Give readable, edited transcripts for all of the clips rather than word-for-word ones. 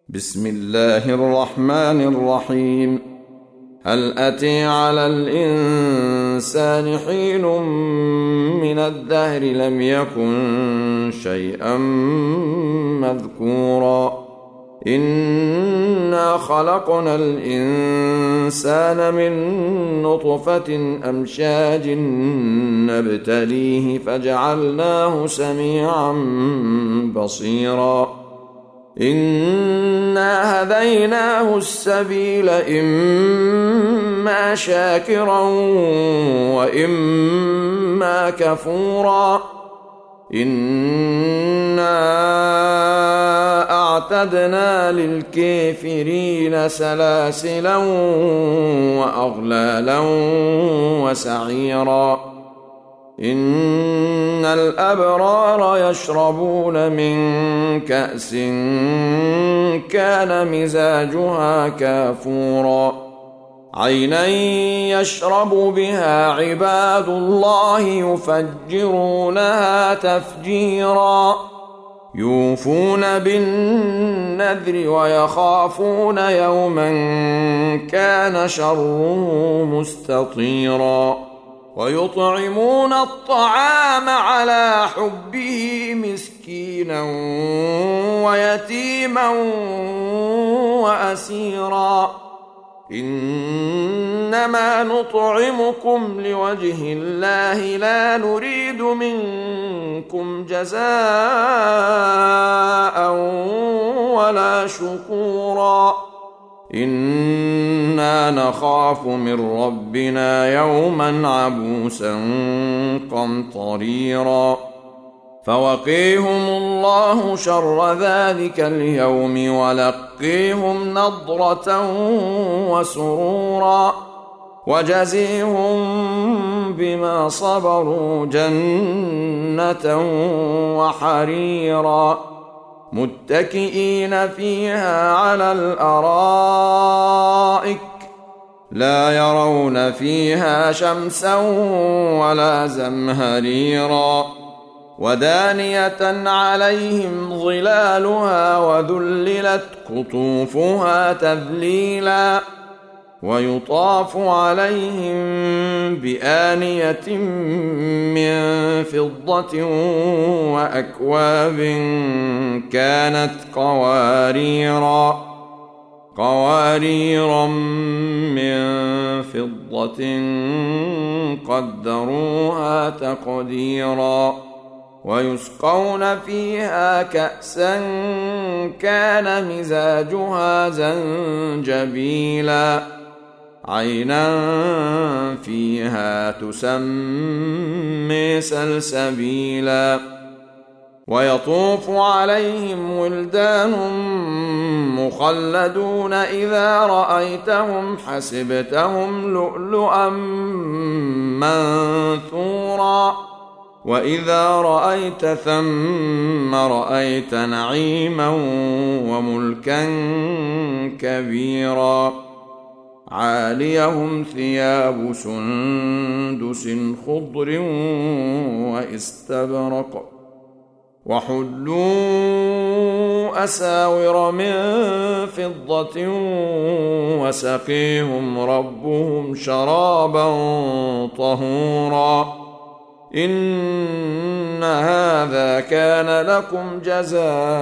بسم الله الرحمن الرحيم. هل أتى على الإنسان حين من الدهر لم يكن شيئا مذكورا إنا خلقنا الإنسان من نطفة أمشاج نبتليه فجعلناه سميعا بصيرا إنا هديناه السبيل إما شاكرا وإما كفورا إنا أعتدنا للكافرين سلاسلا وأغلالا وسعيرا إن الأبرار يشربون من كأس كان مزاجها كافورا عينا يشرب بها عباد الله يفجرونها تفجيرا يوفون بالنذر ويخافون يوما كان شره مستطيرا ويطعمون الطعام على حبه مسكينا ويتيما وأسيرا إنما نطعمكم لوجه الله لا نريد منكم جزاء ولا شكورا إنا نخاف من ربنا يوما عبوسا قمطريرا فوقيهم الله شر ذلك اليوم ولقيهم نضرة وسرورا وجزيهم بما صبروا جنة وحريرا متكئين فيها على الأرائك لا يرون فيها شمسا ولا زمهريرا ودانية عليهم ظلالها وذللت قطوفها تذليلا ويطاف عليهم بآنية من فضة وأكواب كانت قواريرا من فضة قدروها تقديرا ويسقون فيها كأسا كان مزاجها زنجبيلا عينا فيها تسمى سلسبيلا ويطوف عليهم ولدان مخلدون إذا رأيتهم حسبتهم لؤلؤا منثورا وإذا رأيت ثم رأيت نعيما وملكا كبيرا عاليهم ثياب سندس خضر واستبرق وحلوا أساور من فضة وسقيهم ربهم شرابا طهورا إن هذا كان لكم جزاء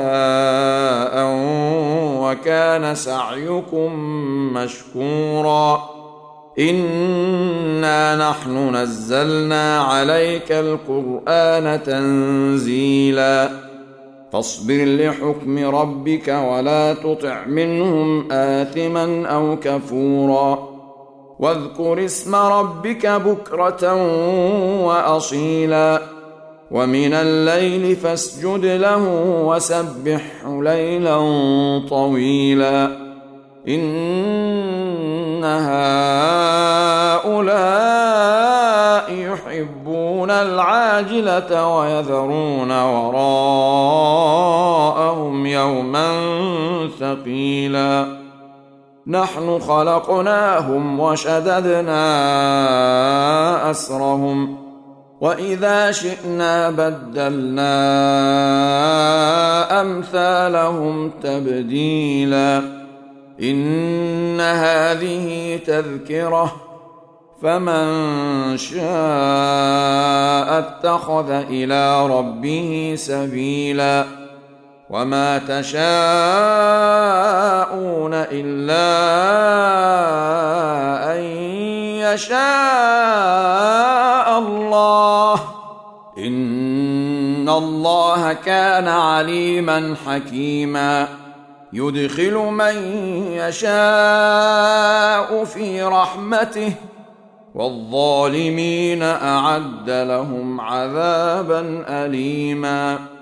وكان سعيكم مشكورا إنا نحن نزلنا عليك القرآن تنزيلا فاصبر لحكم ربك ولا تطع منهم آثما أو كفورا واذكر اسم ربك بكرة وأصيلا ومن الليل فاسجد له وسبحه ليلا طويلا إن هؤلاء يحبون العاجلة ويذرون وراءهم يوما ثقيلا نحن خلقناهم وشددنا أسرهم وإذا شئنا بدلنا أمثالهم تبديلا إن هذه تذكرة فمن شاء اتخذ إلى ربه سبيلا وما تشاءون إلا أن يشاء الله إن الله كان عليما حكيما يدخل من يشاء في رحمته والظالمين أعد لهم عذابا أليما